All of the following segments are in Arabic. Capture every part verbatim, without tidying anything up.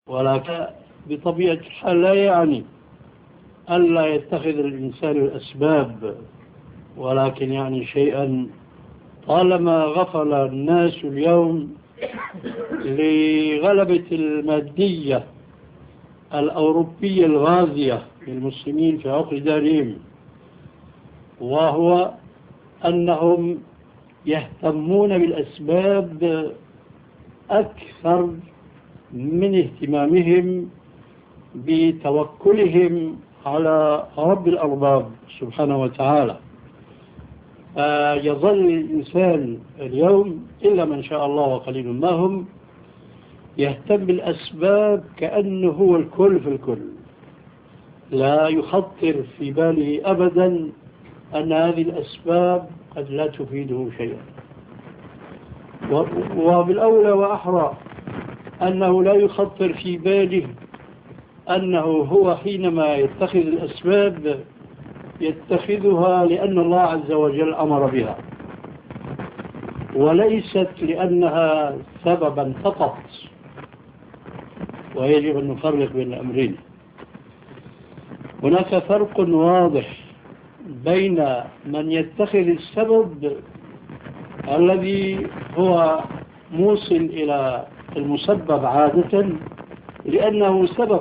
ولكن بطبيعة الحال لا يعني ألا يتخذ الإنسان الأسباب، ولكن يعني شيئا طالما غفل الناس اليوم لغلبة المادية الأوروبية الغازية للمسلمين في عقر دارهم، وهو أنهم يهتمون بالأسباب أكثر من اهتمامهم بتوكلهم على رب الأرباب سبحانه وتعالى. يظل الإنسان اليوم إلا من شاء الله وقليل ما هم يهتم بالأسباب كأنه هو الكل في الكل، لا يخطر في باله أبدا أن هذه الأسباب قد لا تفيده شيئا، وبالأولى وأحرى أنه لا يخطر في باله أنه هو حينما يتخذ الأسباب يتخذها لأن الله عز وجل أمر بها، وليست لأنها سببا فقط. ويجب أن نفرق بين الأمرين. هناك فرق واضح بين من يتخذ السبب الذي هو موصل إلى المسبب عادة لأنه سبب،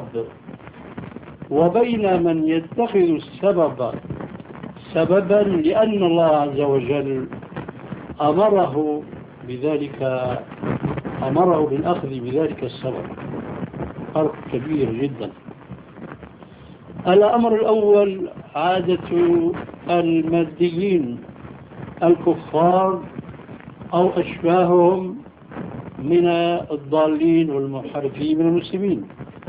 وبين من يتخذ السبب سببا لأن الله عز وجل أمره بذلك، أمره بالأخذ بذلك السبب. فرق كبير جدا. الأمر الأول عادة الماديين الكفار أو أشباههم من الضالين والمنحرفين من المسلمين.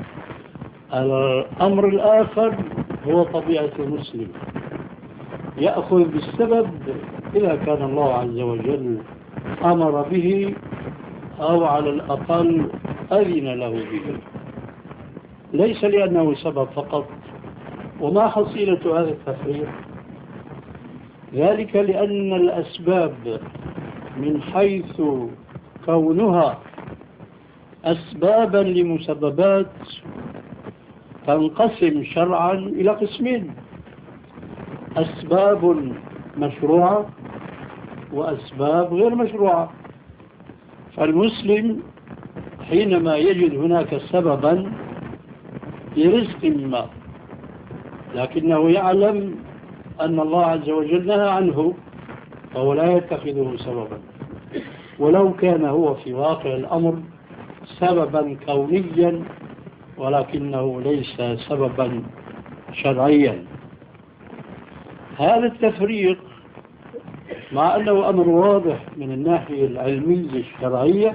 الأمر الآخر هو طبيعة المسلم، يأخذ بالسبب إذا كان الله عز وجل أمر به أو على الأقل أذن له به، ليس لأنه سبب فقط. وما حصيلة هذا التفريق؟ ذلك لأن الأسباب من حيث كونها أسبابا لمسببات تنقسم شرعا إلى قسمين: أسباب مشروعة وأسباب غير مشروعة. فالمسلم حينما يجد هناك سببا لرزق ما لكنه يعلم أن الله عز وجل نهى عنه فهو لا يتخذه سببا، ولو كان هو في واقع الأمر سببا كونيا ولكنه ليس سببا شرعيا. هذا التفريق مع أنه أمر واضح من الناحية العلمية الشرعية،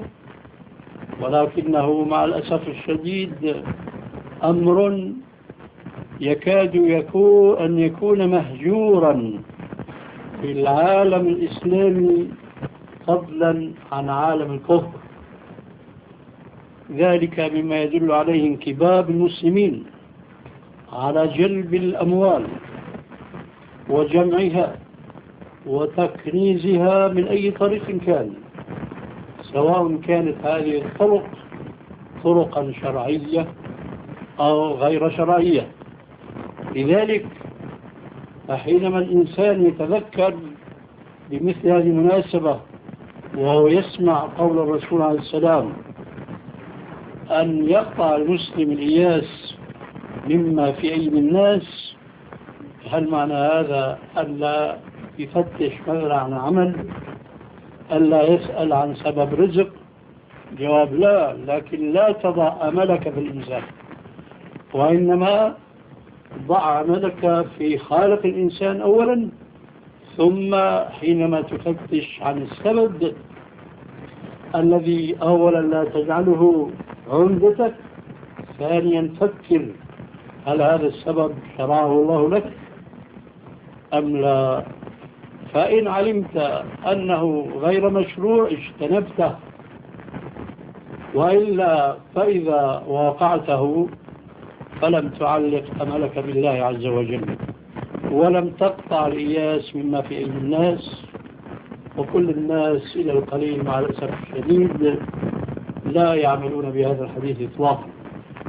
ولكنه مع الأسف الشديد أمر يكاد يكون أن يكون مهجورا في العالم الإسلامي فضلا عن عالم الكفر. ذلك مما يدل عليه انكباب المسلمين على جلب الأموال وجمعها وتكنيزها من أي طريق كان، سواء كانت هذه الطرق طرقا شرعية أو غير شرعية. لذلك حينما الإنسان يتذكر بمثل هذه المناسبة وهو يسمع قول الرسول عليه السلام أن يقطع المسلم الإياس مما في أيدي الناس، هل معنى هذا أن لا يفتش مثلا عن عمل، ألا يسأل عن سبب رزق؟ جواب لا، لكن لا تضع أملك في الإنسان، وإنما ضع أملك في خالق الإنسان أولا، ثم حينما تفتش عن السبب الذي أولا لا تجعله عمدتك، ثانيا فكر هل هذا السبب شرعه الله لك أم لا. فإن علمت أنه غير مشروع اجتنبته، وإلا فإذا واقعته فلم تعلق أملك بالله عز وجل ولم تقطع الإياس مما في أيدي الناس. وكل الناس إلى القليل مع الأسف الشديد لا يعملون بهذا الحديث إطلاقا.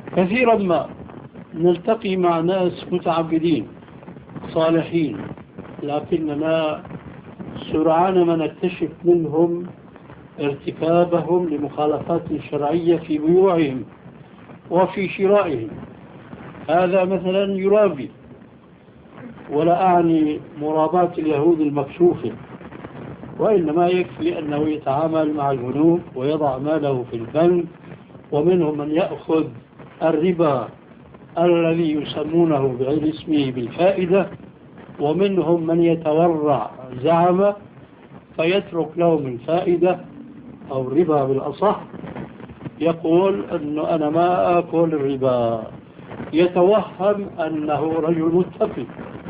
كثيرا ما نلتقي مع ناس متعبدين صالحين، لكننا سرعان ما نكتشف منهم ارتكابهم لمخالفات شرعية في بيوعهم وفي شرائهم. هذا مثلا يرابي، ولا أعني مراباة اليهود المكشوفة، وإنما يكفي أنه يتعامل مع البنوك ويضع ماله في البنك، ومنهم من يأخذ الربا الذي يسمونه بغير اسمه بالفائدة، ومنهم من يتورع زعم فيترك لهم الفائدة أو الربا بالأصح، يقول أنه أنا ما أكل الربا، يتوهم أنه رجل متقي.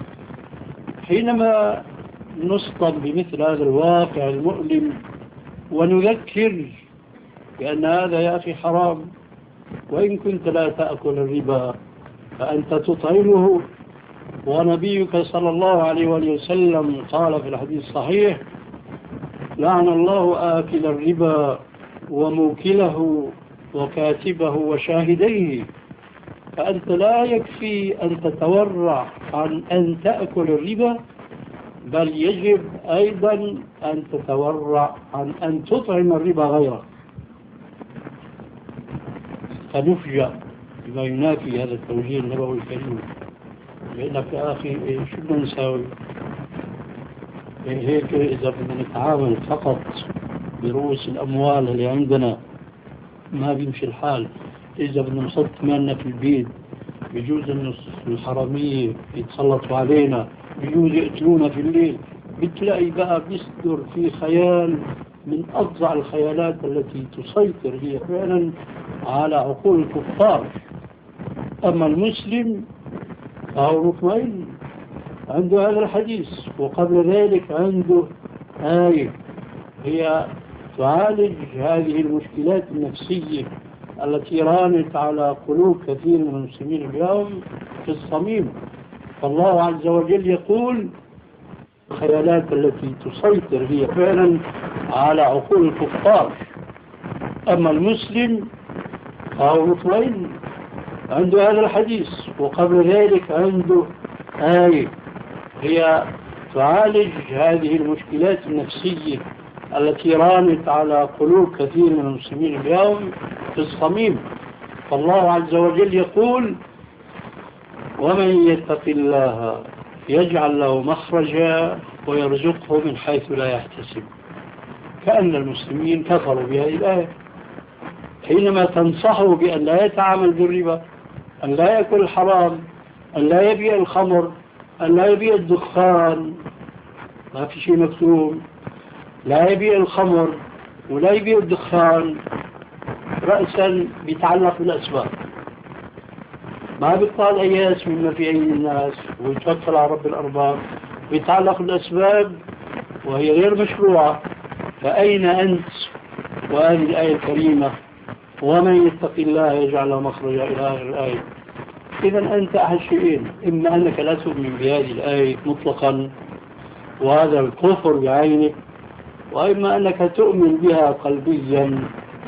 حينما نصطدم بمثل هذا الواقع المؤلم ونذكر بأن هذا يا أخي حرام، وإن كنت لا تأكل الربا فأنت تطعمه، ونبيك صلى الله عليه وآله وسلم قال في الحديث الصحيح: لعن الله آكل الربا وموكله وكاتبه وشاهديه. فأنت لا يكفي أن تتورع عن أن تأكل الربا، بل يجب أيضا أن تتورع عن أن تطعم الربا غيرك. فنفجأ بما ينافي هذا التوجيه النبوي الكريم، لأنك يا أخي شو بدنا نساوي؟ هيك إذا بدنا نتعامل فقط برؤوس الأموال اللي عندنا ما بيمشي الحال. إذا بدنا نحط مالنا في البيت بيجوز أن الحرامية يتسلطوا علينا، بيجوز يقتلونا في الليل. بتلاقي بقى بيصدر في خيال من أفظع الخيالات التي تسيطر هي فعلا على عقول الكفار. أما المسلم فهو مطمئن، عنده هذا الحديث، وقبل ذلك عنده آية هي تعالج هذه المشكلات النفسية التي رانت على قلوب كثير من المسلمين اليوم في الصميم. فالله عز وجل يقول: الخيالات التي تسيطر هي فعلا على عقول الكفار. أما المسلم فهو مطمئن، عنده هذا الحديث، وقبل ذلك عنده آية هي تعالج هذه المشكلات النفسية التي رانت على قلوب كثير من المسلمين اليوم في الصميم. فالله عز وجل يقول: ومن يتق الله يجعل له مخرجا ويرزقه من حيث لا يحتسب. كأن المسلمين كفروا بهذه الآية حينما تنصحه بأن لا يتعامل بالربا، أن لا يأكل الحرام، أن لا يبيع الخمر، أن لا يبيع الدخان، ما في شيء مكتوب، لا يبيع الخمر ولا يبيع الدخان، رأسا بيتعلق بالأسباب، ما بيطال أياس مما في أيدي الناس ويتوكل على رب الأرباب، بيتعلق بالأسباب وهي غير مشروعة. فأين أنت وهذه الآية الكريمة: ومن يتق الله يجعل له مخرجا إلى آخر الآية؟ إذا أنت أحد شيئين: إما أنك لا تؤمن بهذه الآية مطلقا وهذا الكفر بعينه، وإما أنك تؤمن بها قلبيا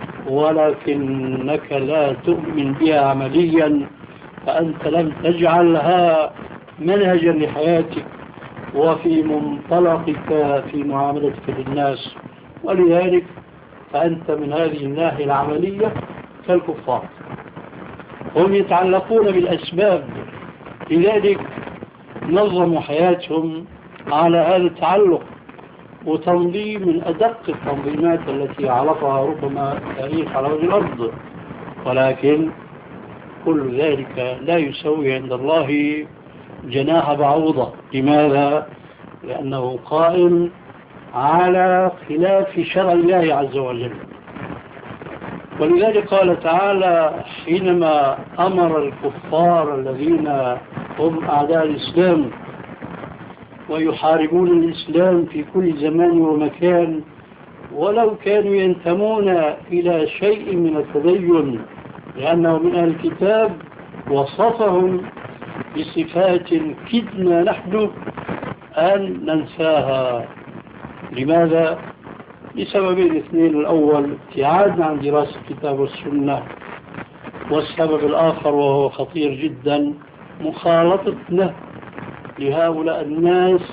ولكنك لا تؤمن بها عمليا، فأنت لم تجعلها منهجا لحياتك وفي منطلقك في معاملتك للناس، ولذلك فأنت من هذه الناحية العملية كالكفار. هم يتعلقون بالأسباب، لذلك نظموا حياتهم على هذا التعلق، وتنظيم من أدق التنظيمات التي عرفها ربما التاريخ على وجه الأرض، ولكن كل ذلك لا يسوي عند الله جناح بعوضة. لماذا؟ لأنه قائم على خلاف شرع الله عز وجل. ولذلك قال تعالى حينما أمر الكفار الذين هم أعداء الإسلام ويحاربون الإسلام في كل زمان ومكان، ولو كانوا ينتمون إلى شيء من التدين لأنه من أهل الكتاب، وصفهم بصفات كدنا نحن أن ننساها. لماذا؟ لسببين اثنين: الأول ابتعادنا عن دراسة الكتاب والسنة، والسبب الآخر وهو خطير جدا مخالطتنا لهؤلاء الناس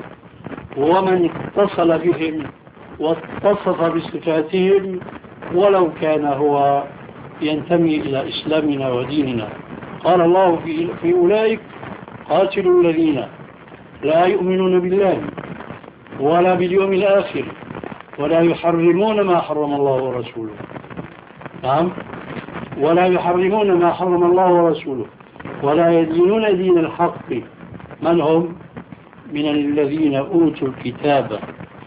ومن اتصل بهم واتصف بصفاتهم ولو كان هو ينتمي إلى إسلامنا وديننا. قال الله في, في أولئك قاتلوا الذين لا يؤمنون بالله ولا باليوم الآخر ولا يحرمون ما حرم الله ورسوله. نعم، ولا يحرمون ما حرم الله ورسوله ولا يدينون دين الحق. من هم؟ من الذين أوتوا الكتاب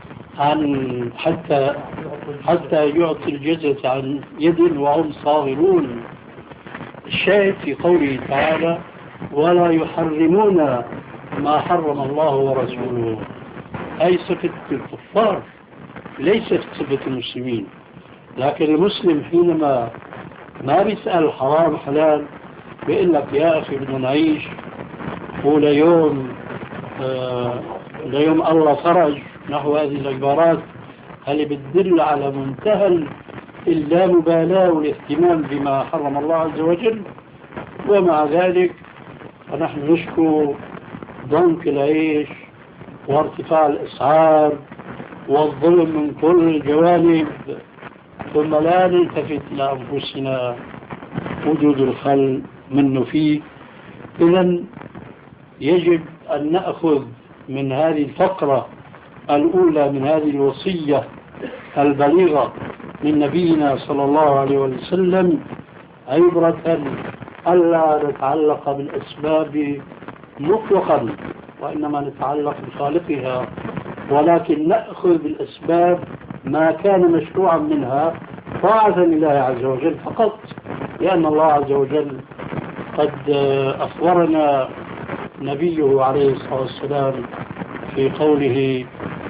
عن حتى حتى يعطي الجزية عن يد وهم صاغرون. الشاهد في قوله تعالى ولا يحرمون ما حرم الله ورسوله، أي صفة الكفار ليست صفة المسلمين. لكن المسلم حينما ما بيسأل حرام حلال بيقول لك يا أخي بدنا نعيش وليوم آه ليوم الله فرج، نحو هذه العبارات اللي بتدل على منتهى اللامبالاة والاهتمام بما حرم الله عز وجل. ومع ذلك فنحن نشكو ضنك العيش وارتفاع الأسعار والظلم من كل الجوانب، ثم لا نلتفت إلى أنفسنا وجود الخل منه فيه. إذن يجب أن نأخذ من هذه الفقرة الأولى من هذه الوصية البليغة من نبينا صلى الله عليه وسلم عبرة ألا نتعلق بالأسباب مطلقا وإنما نتعلق بخالقها، ولكن نأخذ بالأسباب ما كان مشروعا منها طاعة لله عز وجل فقط، لأن الله عز وجل قد أخبرنا نبيه عليه الصلاة والسلام في قوله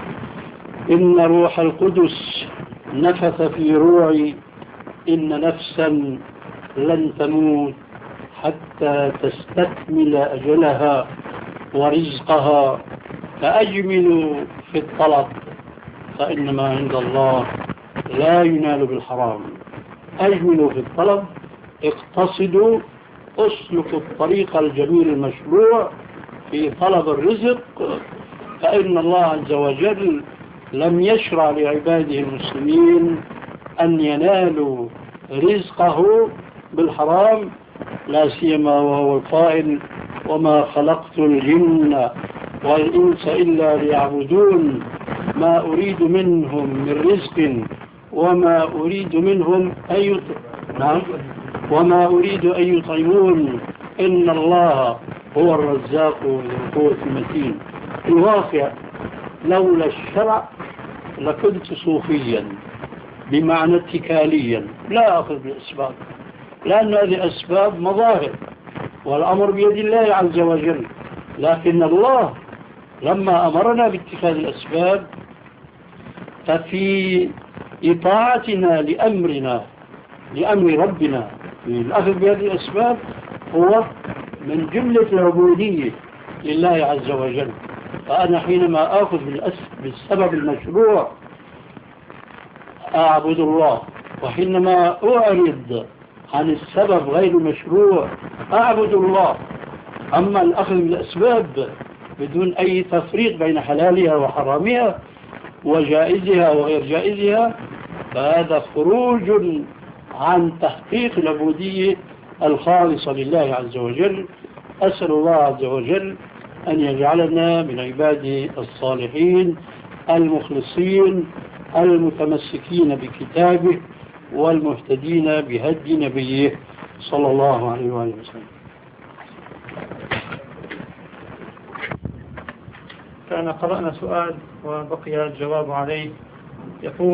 إن روح القدس نفث في روعي إن نفسا لن تموت حتى تستكمل أجلها ورزقها فأجملوا في الطلب فإنما عند الله لا ينال بالحرام. أجملوا في الطلب، اقتصدوا، اسلكوا الطريق الجميل المشروع في طلب الرزق، فإن الله عز وجل لم يشرع لعباده المسلمين أن ينالوا رزقه بالحرام، لا سيما وهو القائل وما خلقت الجن والإنس إلا ليعبدون ما أريد منهم من رزق وما أريد منهم أن يط... نعم وما أريد أن يطعمون إن الله هو الرزاق ذو القوة المتين. في الواقع لولا الشرع لكنت صوفيا بمعنى اتكاليا لا أخذ بالأسباب، لأن هذه أسباب مظاهر والأمر بيد الله عز وجل. لكن الله لما أمرنا باتخاذ الأسباب ففي إطاعتنا لأمرنا لأمر ربنا في الأخذ بهذه الأسباب هو من جملة العبودية لله عز وجل. فأنا حينما أخذ بالسبب المشروع أعبد الله، وحينما أعرض عن السبب غير المشروع أعبد الله. أما الأخذ بالأسباب بدون أي تفريق بين حلالها وحرامها وجائزها وغير جائزها فهذا خروج عن تحقيق العبودية الخالصة لله عز وجل. أسأل الله عز وجل أن يجعلنا من عباده الصالحين المخلصين المتمسكين بكتابه والمهتدين بهدي نبيه صلى الله عليه وآله وسلم. كان قرأنا سؤال وبقي الجواب عليه. يقول